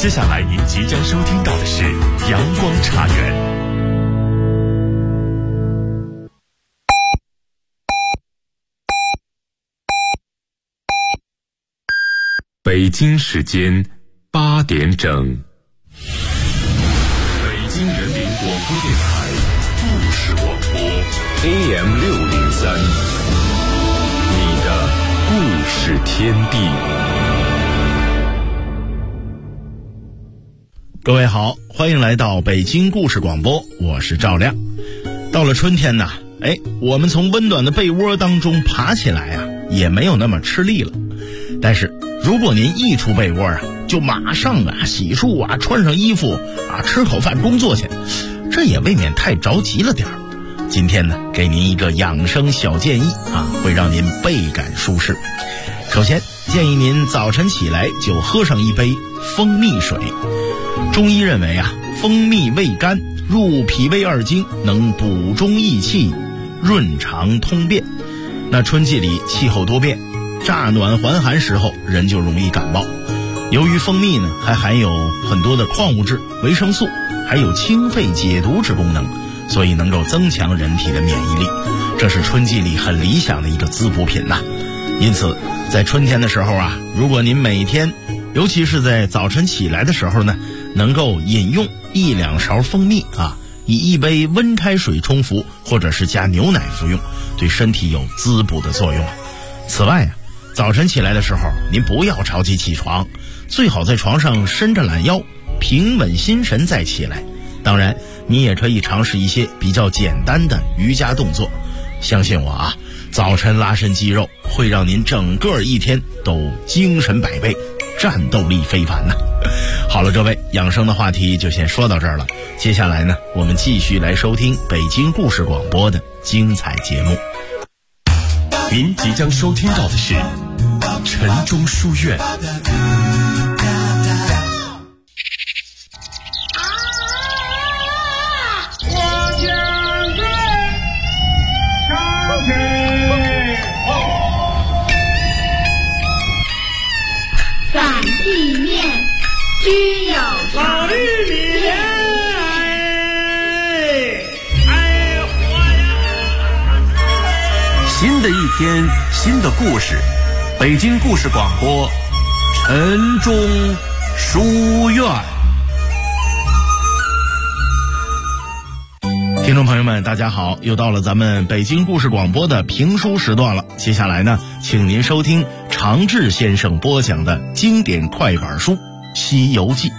接下来您即将收听到的是阳光茶园。北京时间8点整，北京人民广播电台故事广播 AM603，你的故事天地。 各位好，欢迎来到北京故事广播，我是赵亮。到了春天呐，我们从温暖的被窝当中爬起来啊，也没有那么吃力了。但是如果您一出被窝啊，就马上洗漱啊，穿上衣服啊，吃口饭工作去，这也未免太着急了点儿。今天呢，给您一个养生小建议啊，会让您倍感舒适。首先建议您早晨起来就喝上一杯蜂蜜水。中医认为啊，蜂蜜味甘，入脾胃二经，能补中益气，润肠通便。那春季里气候多变，乍暖还寒时候人就容易感冒。由于蜂蜜呢还含有很多的矿物质、维生素，还有清肺解毒之功能，所以能够增强人体的免疫力，这是春季里很理想的一个滋补品呐。因此在春天的时候啊，如果您每天尤其是在早晨起来的时候呢，能够饮用1-2勺蜂蜜啊，以1杯温开水冲服，或者是加牛奶服用，对身体有滋补的作用。此外啊，早晨起来的时候您不要着急起床，最好在床上伸着懒腰，平稳心神再起来。当然你也可以尝试一些比较简单的瑜伽动作，相信我啊，早晨拉伸肌肉会让您整个一天都精神百倍，战斗力非凡呐。好了，各位，养生的话题就先说到这儿了。接下来呢，我们继续来收听北京故事广播的精彩节目。 您即将收听到的是晨钟书院。 散地面，居有常。 新的一天，新的故事，北京故事广播，晨钟书院。 听众朋友们大家好，又到了咱们北京故事广播的评书时段了。接下来呢，请您收听常志先生播讲的经典快板书《西游记》。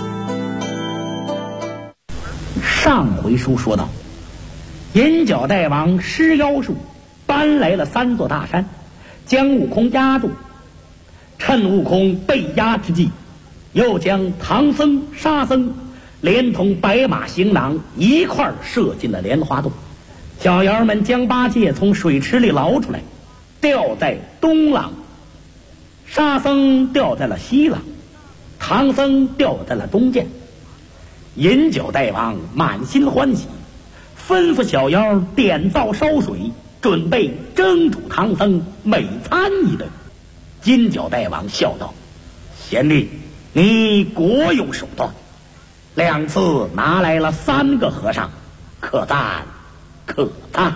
上回书说到，银角大王施妖术，搬来了3座大山，将悟空压住。趁悟空被压之际，又将唐僧、沙僧连同白马行囊一块儿射进了莲花洞。小妖们将八戒从水池里捞出来，吊在东廊，沙僧吊在了西廊，唐僧吊在了中间。银角大王满心欢喜，吩咐小妖点灶烧水，准备蒸煮唐僧每餐一顿。金角大王笑道：贤弟，你国有手段，2次拿来了3个和尚，可赞可赞。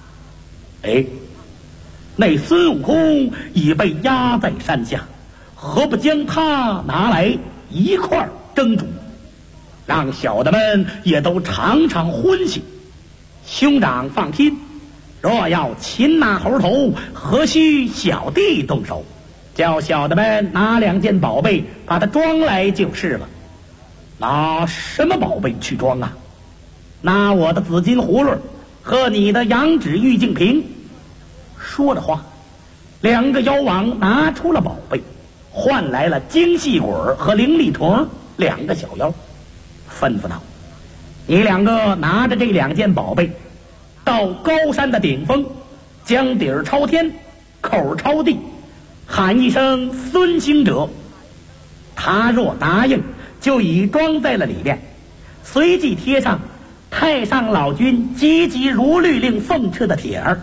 那孙悟空已被压在山下，何不将他拿来一块儿蒸煮，让小的们也都尝尝荤腥。兄长放心，若要擒拿猴头，何须小弟动手，叫小的们拿2件宝贝把它装来就是了。拿什么宝贝去装啊？拿我的紫金葫芦和你的羊脂玉净瓶。说着话，2个妖王拿出了宝贝，换来了精细鬼和灵力虫2个小妖，吩咐道：你2个拿着这2件宝贝，到高山的顶峰，将底儿朝天，口朝地，喊一声孙行者。他若答应，就已装在了里边，随即贴上太上老君急急如律令奉敕的帖儿。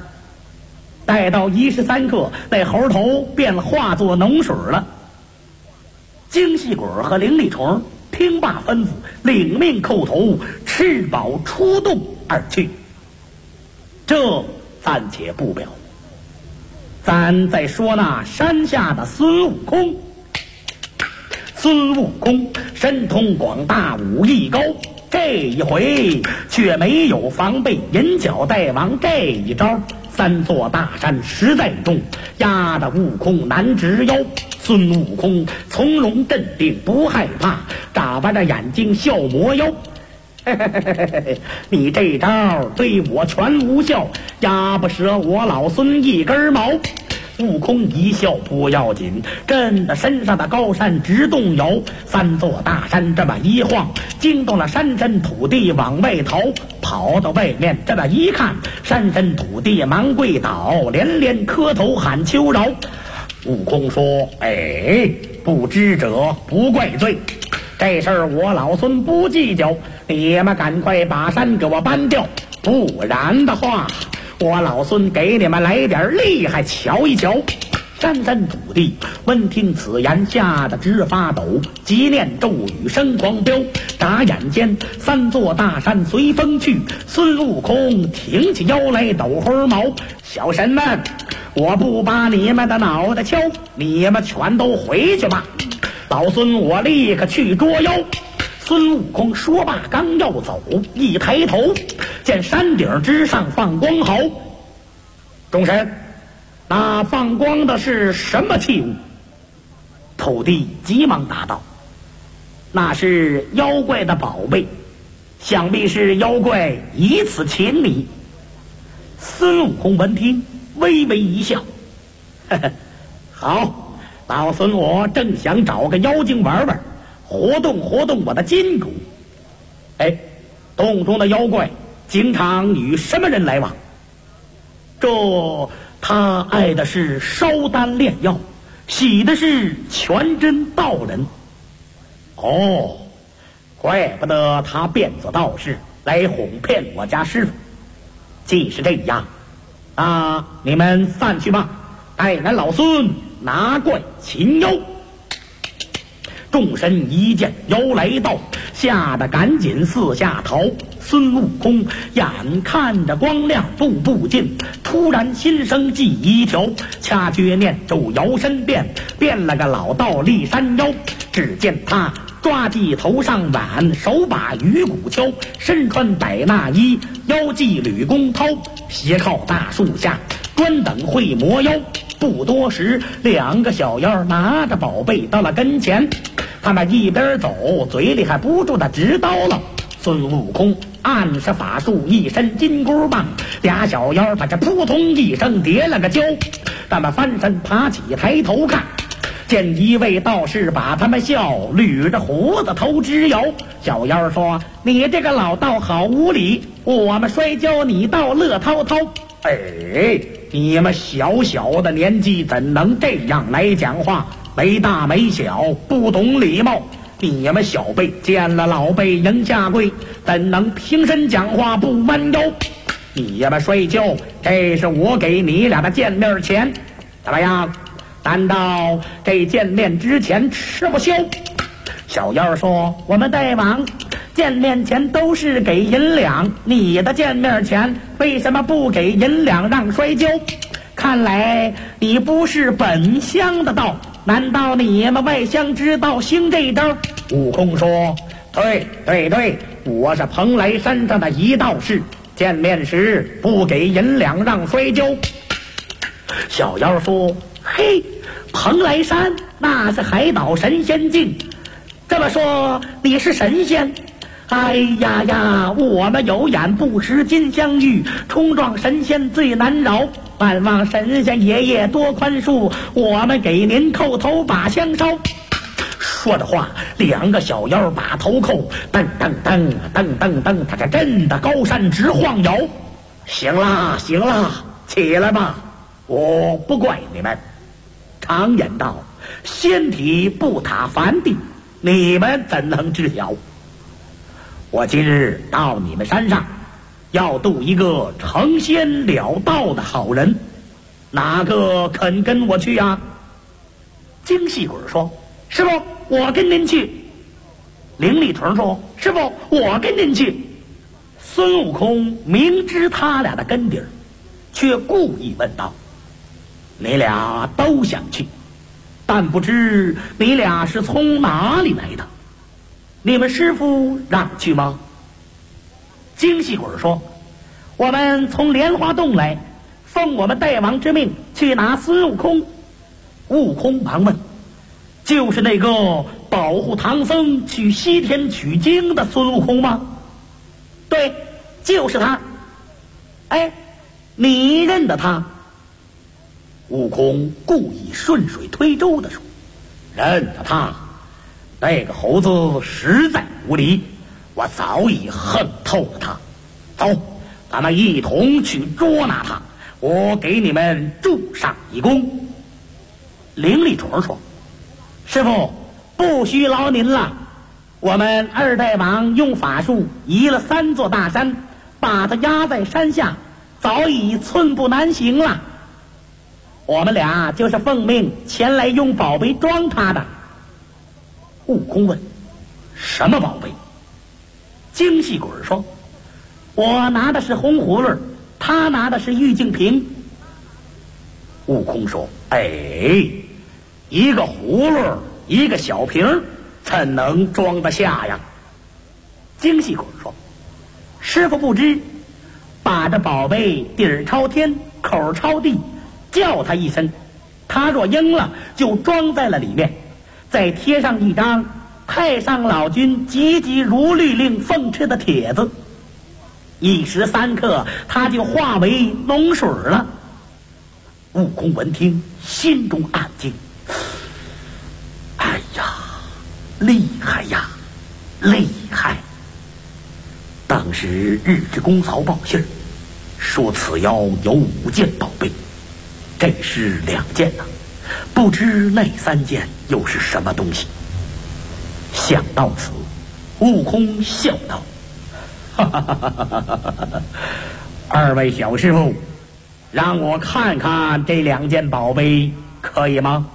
待到1时3刻，那猴头便化作脓水了。 精细鬼和灵力虫听罢吩咐，领命叩头，吃饱出动而去。这暂且不表，咱再说那山下的孙悟空。孙悟空神通广大，武艺高，这一回却没有防备银角大王这一招。三座大山实在重，压得悟空难直腰。孙悟空从容镇定，不害怕，眨巴着眼睛笑魔妖。你这招对我全无效，压不折我老孙一根毛。悟空一笑，不要紧，震得身上的高山直动摇。三座大山这么一晃，惊动了山神土地往外逃。跑到外面这么一看，山神土地忙跪倒，连连磕头喊求饶。悟空说：不知者不怪罪，这事儿我老孙不计较，你们赶快把山给我搬掉，不然的话我老孙给你们来点厉害瞧一瞧。山山土地闻听此言，吓得直发抖，急念咒语声狂飙。眨眼间三座大山随风去，孙悟空挺起腰来抖猴毛。小神们，我不把你们的脑袋敲，你们全都回去吧，老孙我立刻去捉妖。孙悟空说罢刚要走，一抬头见山顶之上放光毫。众神，那放光的是什么器物？土地急忙答道：那是妖怪的宝贝，想必是妖怪以此请你。孙悟空闻听微微一笑，呵呵，好，老孙我正想找个妖精玩玩，活动活动我的筋骨。洞中的妖怪经常与什么人来往？他爱的是烧丹炼药，喜的是全真道人。怪不得他变作道士来哄骗我家师傅。既是这样，你们散去吧，带俺老孙拿怪擒妖。众神一见妖来到，吓得赶紧四下逃。孙悟空眼看着光亮步步近，突然心生计一条，掐诀念咒摇身变了个老道骊山妖。只见他抓髻头上挽，手把鱼骨锹，身穿百衲衣，腰系吕公涛，斜靠大树下，专等会魔妖。不多时，两个小妖拿着宝贝到了跟前，他们一边走，嘴里还不住的直叨唠。孙悟空暗施法术，一身金箍棒，俩小妖把这扑通一声跌了个跤。他们翻身爬起，抬头看，见一位道士把他们笑，捋着胡子头直摇。小妖说：你这个老道好无礼，我们摔跤你倒乐滔滔。你们小小的年纪怎能这样来讲话？没大没小，不懂礼貌。你们小辈见了老辈迎下跪，怎能平身讲话不弯腰？你们摔跤，这是我给你俩的见面钱，怎么样？难道这见面之前吃不消？小妖说：我们大王见面前都是给银两，你的见面钱为什么不给银两让摔跤？看来你不是本乡的道，难道你们外乡知道兴这招？悟空说：对，我是蓬莱山上的一道士，见面时不给银两让摔跤。小妖说：嘿，蓬莱山那是海岛神仙境，这么说你是神仙？哎呀，我们有眼不识金镶玉，冲撞神仙最难饶，万望神仙爷爷多宽恕，我们给您叩头把香烧。说着话，两个小妖把头叩，噔噔噔噔噔噔，他这震得高山直晃摇。行啦，起来吧，我不怪你们。常言道，仙体不塔凡地，你们怎能知晓？我今日到你们山上，要渡一个成仙了道的好人，哪个肯跟我去啊？精细鬼说：师傅， 我跟您去。凌厉屯说：“师傅，我跟您去。”孙悟空明知他俩的根底儿，却故意问道：“你俩都想去，但不知你俩是从哪里来的？你们师傅让去吗？”精细鬼说：“我们从莲花洞来，奉我们大王之命去拿孙悟空。”悟空忙问：“就是那个保护唐僧去西天取经的孙悟空吗？”“对，就是他。”“哎，你认得他？”悟空故意顺水推舟地说：“认得他，那个猴子实在无理，我早已恨透了他。走，咱们一同去捉拿他，我给你们助上一功。”凌厉屯说：“师傅，不需劳您了，我们二大王用法术移了3座大山，把他压在山下，早已寸步难行了。我们俩就是奉命前来用宝贝装他的。”悟空问：“什么宝贝？”精细鬼说：“我拿的是红葫芦，他拿的是玉净瓶。”悟空说：“哎，一个葫芦一个小瓶，怎能装得下呀？”精细鬼说：“师傅不知，把这宝贝底儿朝天，口朝地，叫他一声，他若应了，就装在了里面，再贴上一张太上老君急急如律令奉敕的帖子，一时3刻，他就化为脓水了。”悟空闻听，心中暗惊：“哎呀，厉害呀，厉害！”当时日之公曹报信说此妖有5件宝贝，这是2件呐，不知那3件又是什么东西。想到此，悟空笑道：“哈哈哈哈哈哈！二位小师傅，让我看看这2件宝贝可以吗？”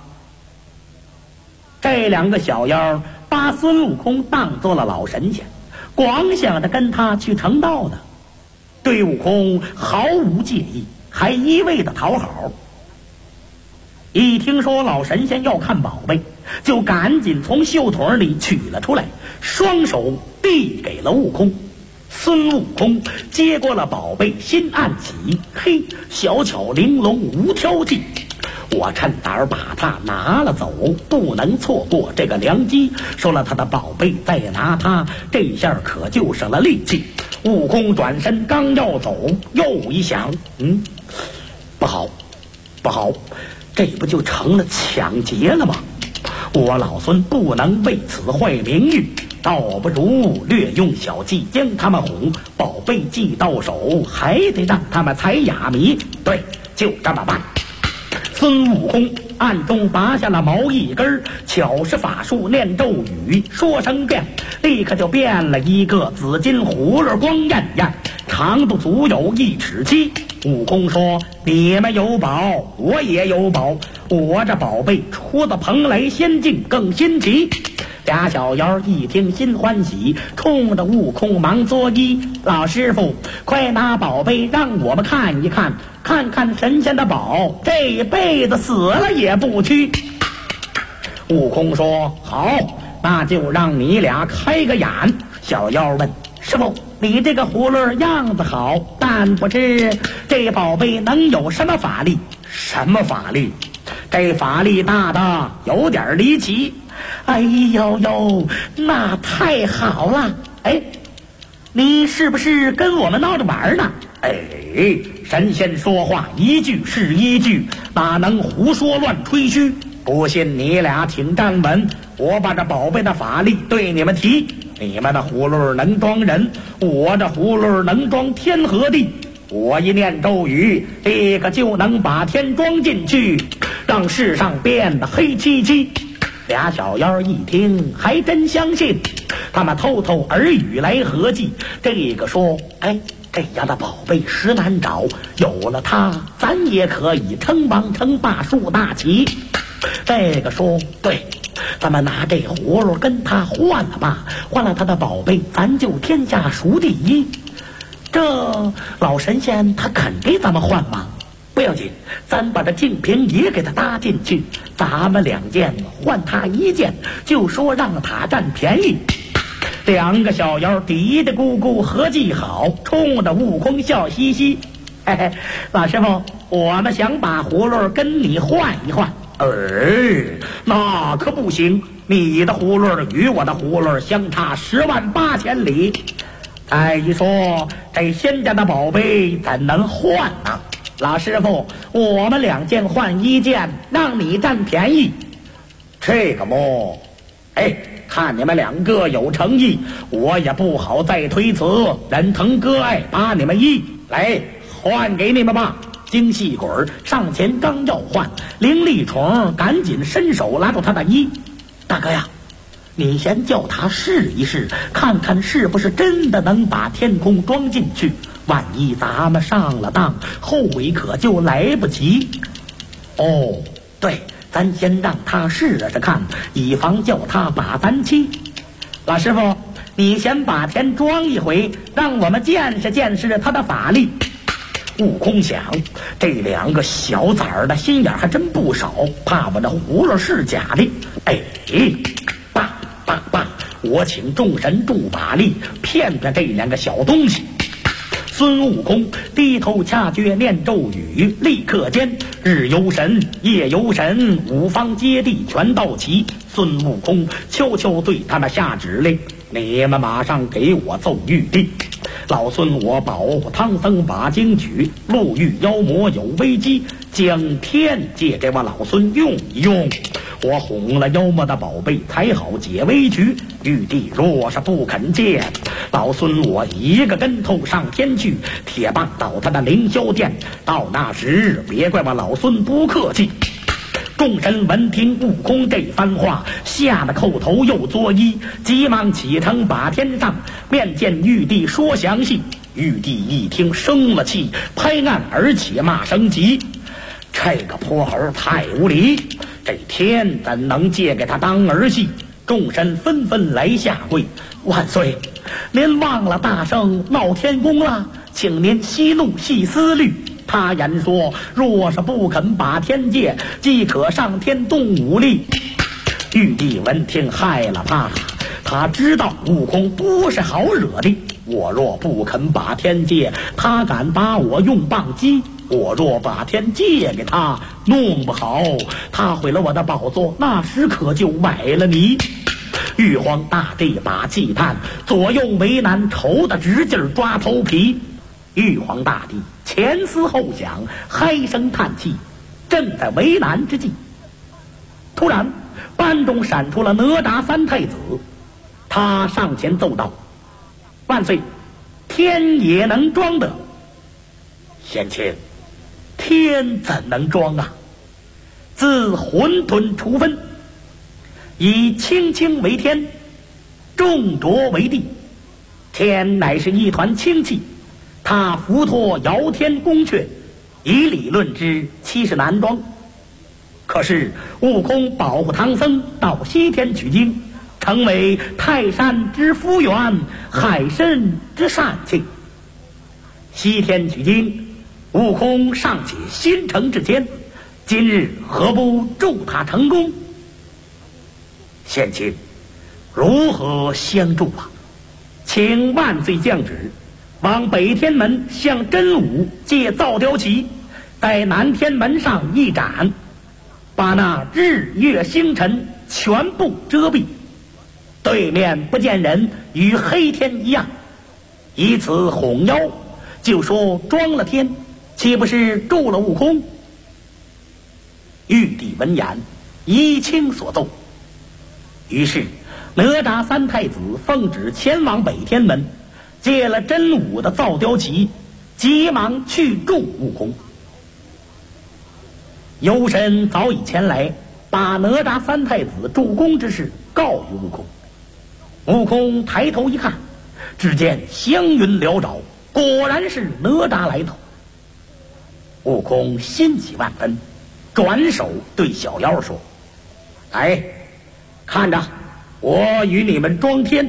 这2个小妖把孙悟空当做了老神仙，光想着跟他去成道呢，对悟空毫无介意，还一味的讨好。一听说老神仙要看宝贝，就赶紧从袖筒里取了出来，双手递给了悟空。孙悟空接过了宝贝，心暗喜，嘿，小巧玲珑无挑剔，我趁早把它拿了走，不能错过这个良机。收了他的宝贝，再拿他，这下可就省了力气。悟空转身刚要走，又一想，不好，不好，这不就成了抢劫了吗？我老孙不能为此坏名誉，倒不如略用小计将他们哄，宝贝既到手，还得让他们采哑谜。对，就这么办。孙悟空暗中拔下了毛一根，巧施法术念咒语，说声变，立刻就变了一个紫金葫芦，光艳艳，长度足有1尺7。悟空说：“你们有宝，我也有宝，我这宝贝出的蓬莱仙境更新奇。”俩小妖一听心欢喜，冲着悟空忙作揖：“老师傅，快拿宝贝让我们看一看，看看神仙的宝，这辈子死了也不屈。”悟空说：“好，那就让你俩开个眼。”小妖问：“师傅，你这个葫芦样子好，但不知这宝贝能有什么法力？”“什么法力？”“这法力大的有点离奇。”“哎呦呦，那太好了！哎，你是不是跟我们闹着玩呢？”“哎，神仙说话一句是一句，哪能胡说乱吹嘘？不信你俩请站稳，我把这宝贝的法力对你们提。你们的葫芦能装人，我这葫芦能装天和地。我一念咒语，立刻就能把天装进去，让世上变得黑漆漆。”俩小妖一听还真相信，他们偷偷耳语来合计。这个说：“哎，这样的宝贝实难找，有了它，咱也可以称王称霸树大旗。”这个说：“对， 咱们拿这葫芦跟他换了吧，换了他的宝贝，咱就天下数第一。这老神仙他肯给咱们换吗？不要紧，咱把这净瓶也给他搭进去，咱们2件换他1件，就说让他占便宜。2个小妖嘀嘀咕咕合计好，冲着悟空笑嘻嘻。嘿嘿，老师傅，我们想把葫芦跟你换一换。那可不行，你的葫芦与我的葫芦相差10万8千里。再一说，这仙家的宝贝怎能换呢？老师傅，我们2件换1件，让你占便宜。这个么？看你们2个有诚意，我也不好再推辞，人疼哥爱把你们来换给你们吧。精细鬼上前刚要换，灵力虫赶紧伸手拉住他的衣。大哥呀，你先叫他试一试，看看是不是真的能把天空装进去，万一咱们上了当，后悔可就来不及。对，咱先让他试着看，以防叫他把咱欺。老师傅，你先把天装一回，让我们见识见识他的法力。悟空想，这2个小崽儿的心眼还真不少，怕我这葫芦是假的。爸，我请众神助法力，骗这2个小东西。孙悟空低头掐诀念咒语，立刻间日游神夜游神5方接地全到齐。孙悟空悄悄对他们下指令，你们马上给我奏玉帝。老孙我保护唐僧把经举，路遇妖魔有危机，将天借给我老孙用一用，我哄了妖魔的宝贝才好解危局。玉帝若是不肯借，老孙我1个跟头上天去，铁棒到他的凌霄殿，到那时别怪我老孙不客气。众神闻听悟空这番话，吓得叩头又作揖，急忙启程把天上，面见玉帝说详细。玉帝一听生了气，拍案而起骂声急，这个泼猴太无礼，这天怎能借给他当儿戏？众神纷纷来下跪，万岁，您忘了大圣闹天宫了，请您息怒细思虑。他言说，若是不肯把天借，即可上天动武力。玉帝闻听害了怕了，他知道悟空不是好惹的，我若不肯把天借，他敢把我用棒击，我若把天借给他，弄不好他毁了我的宝座，那时可就崴了泥。玉皇大帝把气叹，左右为难，愁得直劲抓头皮。玉皇大帝前思后想，嗨声叹气，正在为难之际，突然班中闪出了哪吒3太子，他上前奏道：万岁，天也能装的。贤卿，天怎能装啊？自混沌初分，以清清为天，重浊为地，天乃是一团清气，他伏托尧天宫阙，以理论之，其实难装。可是悟空保护唐僧到西天取经，成为泰山之福源，海参之善庆。西天取经，悟空尚且心诚至坚，今日何不助他成功？贤卿，如何相助啊？请万岁降旨，往北天门向真武借造雕旗，在南天门上一展，把那日月星辰全部遮蔽，对面不见人，与黑天一样，以此哄妖，就说装了天，岂不是助了悟空？玉帝闻言，依卿所奏。于是哪吒3太子奉旨前往北天门，借了真武的造雕旗，急忙去助悟空。幽神早已前来，把哪吒3太子助攻之事告于悟空。悟空抬头一看，只见祥云缭绕，果然是哪吒来头。悟空欣喜万分，转手对小妖说：“来， 看着，我与你们装天。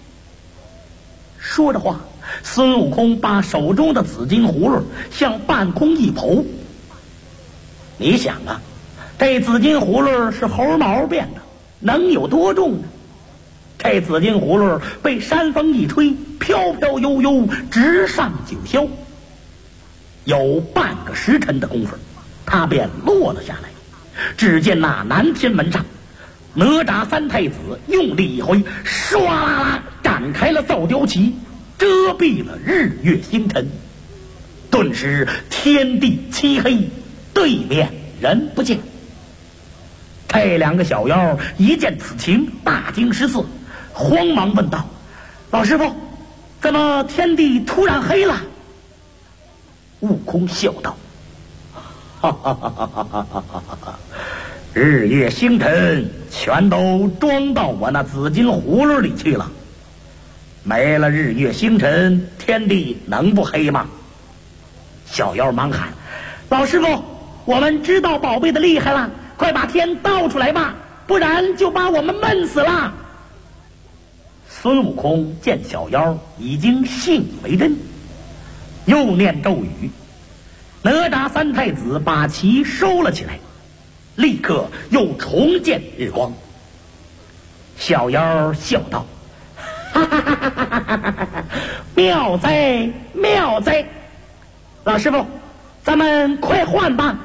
说着话，孙悟空把手中的紫金葫芦向半空一抛。你想啊，这紫金葫芦是猴毛变的，能有多重呢？这紫金葫芦被山风一吹，飘飘悠悠直上九霄。有半个时辰的功夫，它便落了下来。只见那南天门上，哪吒三太子用力一挥，唰啦啦展开了造雕旗，遮蔽了日月星辰。顿时天地漆黑，对面人不见。这两个小妖一见此情，大惊失色，慌忙问道：老师傅，怎么天地突然黑了？悟空笑道：哈哈哈哈哈哈！日月星辰全都装到我那紫金葫芦里去了，没了日月星辰，天地能不黑吗？小妖忙喊：老师傅，我们知道宝贝的厉害了，快把天倒出来吧，不然就把我们闷死了。孙悟空见小妖已经信以为真，又念咒语，哪吒三太子把旗收了起来，立刻又重见日光。小妖笑道：哈哈哈哈哈哈，妙哉妙哉！老师傅，咱们快换吧。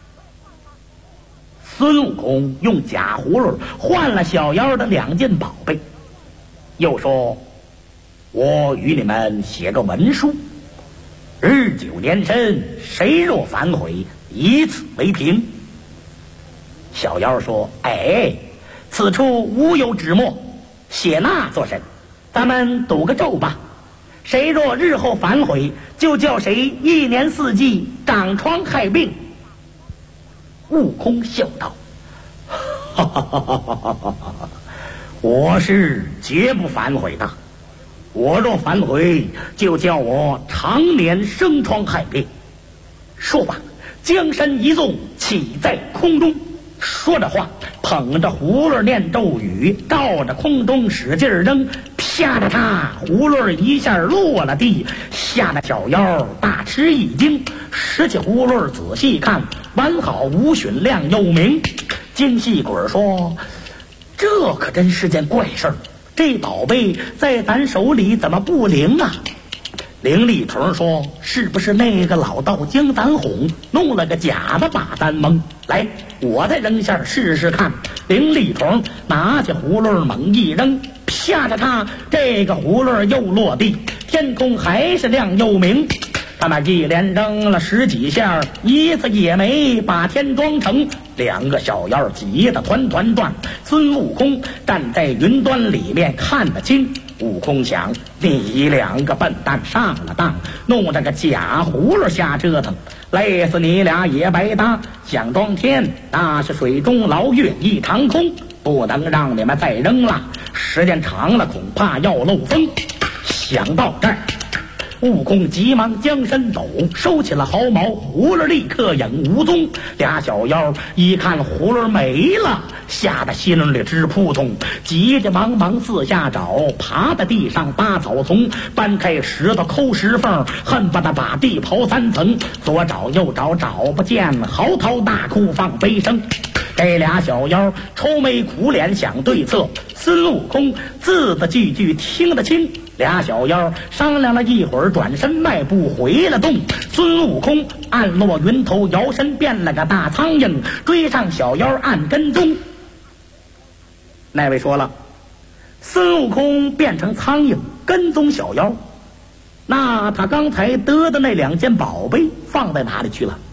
孙悟空用假葫芦换了小妖的2件宝贝，又说：我与你们写个文书，日久年深，谁若反悔，以此为凭。小妖说：哎，此处无有纸墨，写那做甚？咱们赌个咒吧，谁若日后反悔，就叫谁1年4季长疮害病。悟空笑道：哈哈哈哈哈哈！我是绝不反悔的，我若反悔，就叫我常年生疮害病。说罢，将身一纵，起在空中。说着话，捧着葫芦念咒语，照着空中使劲扔，啪嗒嗒，葫芦一下落了地，吓得小妖大吃一惊，拾起葫芦仔细看，完好无损，亮又明。精细鬼说：这可真是件怪事儿，这宝贝在咱手里怎么不灵啊？灵力虫说：是不是那个老道将咱哄，弄了个假的把咱蒙？来，我再扔下试试看。灵力虫拿起葫芦猛一扔，啪嗒嗒，这个葫芦又落地，天空还是亮又明。他们一连扔了10几下，一次也没把天装成。2个小妖急得团团转，孙悟空站在云端里面看得清。悟空想：你2个笨蛋上了当，弄这个假葫芦瞎折腾，累死你俩也白搭。想装天，那是水中捞月一场空，不能让你们再扔了，时间长了恐怕要漏风。想到这儿，悟空急忙将身抖，收起了毫毛，葫芦立刻影无踪。俩小妖一看葫芦没了，吓得心里直扑通，急着忙忙四下找，爬在地上扒草丛，搬开石头抠石缝，恨不得把地刨3层，左找右找找不见，嚎啕大哭放悲声。这俩小妖愁眉苦脸想对策，孙悟空字字句句听得清。俩小妖商量了一会儿，转身迈步回了洞。孙悟空暗落云头，摇身变了个大苍蝇，追上小妖按跟踪。那位说了，孙悟空变成苍蝇跟踪小妖，那他刚才得的那2件宝贝放在哪里去了？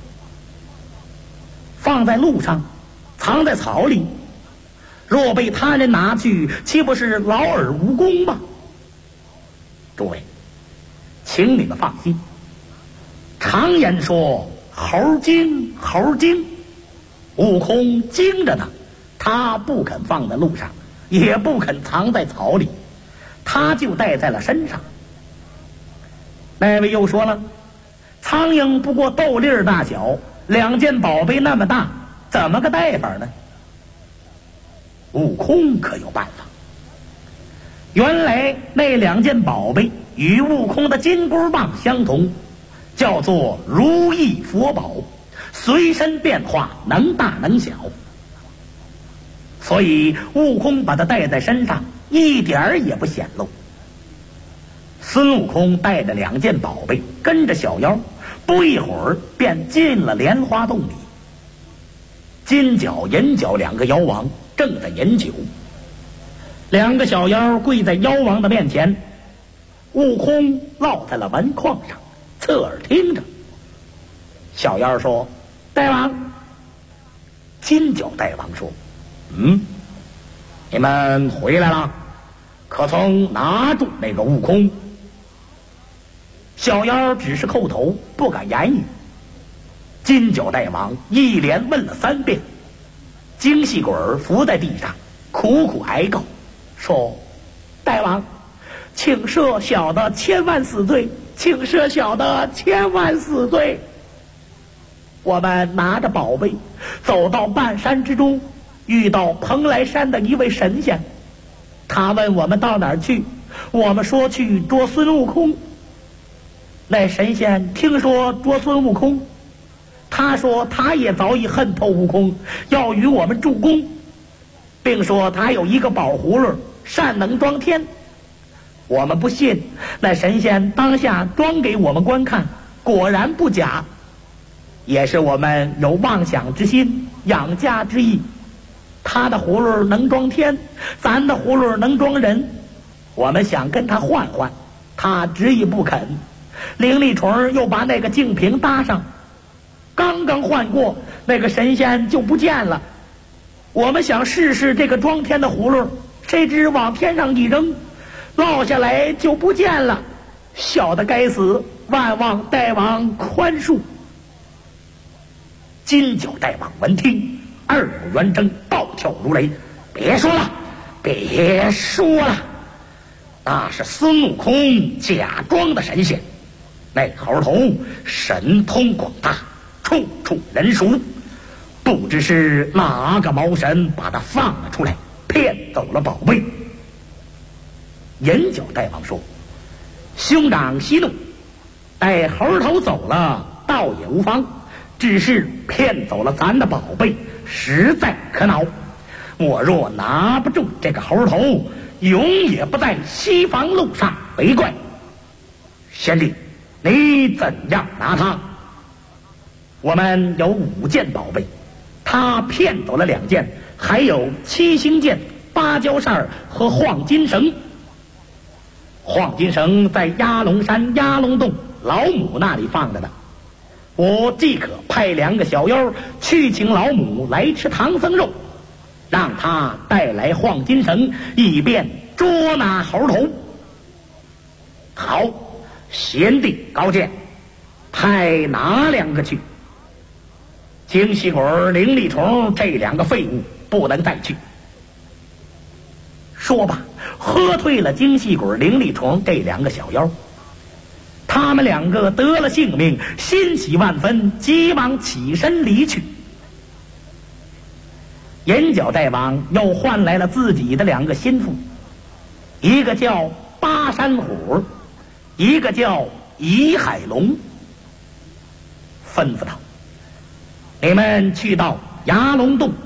放在路上，藏在草里，若被他人拿去，岂不是劳而无功吗？诸位，请你们放心，常言说猴精猴精，悟空精着呢，他不肯放在路上，也不肯藏在草里，他就带在了身上。那位又说了，苍蝇不过豆粒儿大小，2件宝贝那么大，怎么个带法呢？ 悟空可有办法。原来那2件宝贝与悟空的金箍棒相同，叫做如意佛宝，随身变化，能大能小，所以悟空把它带在身上，一点儿也不显露。孙悟空带着2件宝贝，跟着小妖，不一会儿便进了莲花洞里。金角、银角2个妖王正在饮酒，2个小妖跪在妖王的面前，悟空落在了门框上，侧耳听着。小妖说：“大王。”金角大王说：“你们回来了，可曾拿住那个悟空？”小妖只是叩头，不敢言语。金角大王一连问了3遍，精细鬼儿伏在地上，苦苦哀告，说：“大王，请赦小的千万死罪，请赦小的千万死罪。我们拿着宝贝，走到半山之中，遇到蓬莱山的一位神仙，他问我们到哪儿去，我们说去捉孙悟空。那神仙听说捉孙悟空，他说他也早已恨透悟空，要与我们助攻，并说他有一个宝葫芦，善能装天。我们不信，那神仙当下装给我们观看，果然不假，也是我们有妄想之心，养家之意。他的葫芦能装天，咱的葫芦能装人，我们想跟他换换，他执意不肯。灵力虫又把那个净瓶搭上，刚刚换过，那个神仙就不见了。我们想试试这个装天的葫芦，谁知往天上一扔，落下来就不见了。小的该死，万望大王宽恕。金角大王闻听，2目圆睁，暴跳如雷：“别说了，别说了，那是孙悟空假装的神仙。那猴头神通广大，处处人熟，不知是哪个毛神把他放了出来，骗走了宝贝。”银角大王说：“兄长息怒，待猴头走了，倒也无妨，只是骗走了咱的宝贝，实在可恼。我若拿不住这个猴头，永也不在西房路上为怪。贤弟，你怎样拿他？我们有5件宝贝，他骗走了2件，还有7星剑、芭蕉扇和晃金绳。晃金绳在鸭龙山鸭龙洞老母那里放着呢，我即可派2个小妖去请老母来吃唐僧肉，让他带来晃金绳，以便捉拿猴头。”“好，贤弟高见，派哪2个去？”“精细鬼、灵力虫这2个废物不能再去。”说罢，喝退了精细鬼、灵力虫这2个小妖。他们2个得了性命，欣喜万分，急忙起身离去。银角大王又换来了自己的2个心腹，一个叫巴山虎，一个叫夷海龙，吩咐道：“你们去到崖龙洞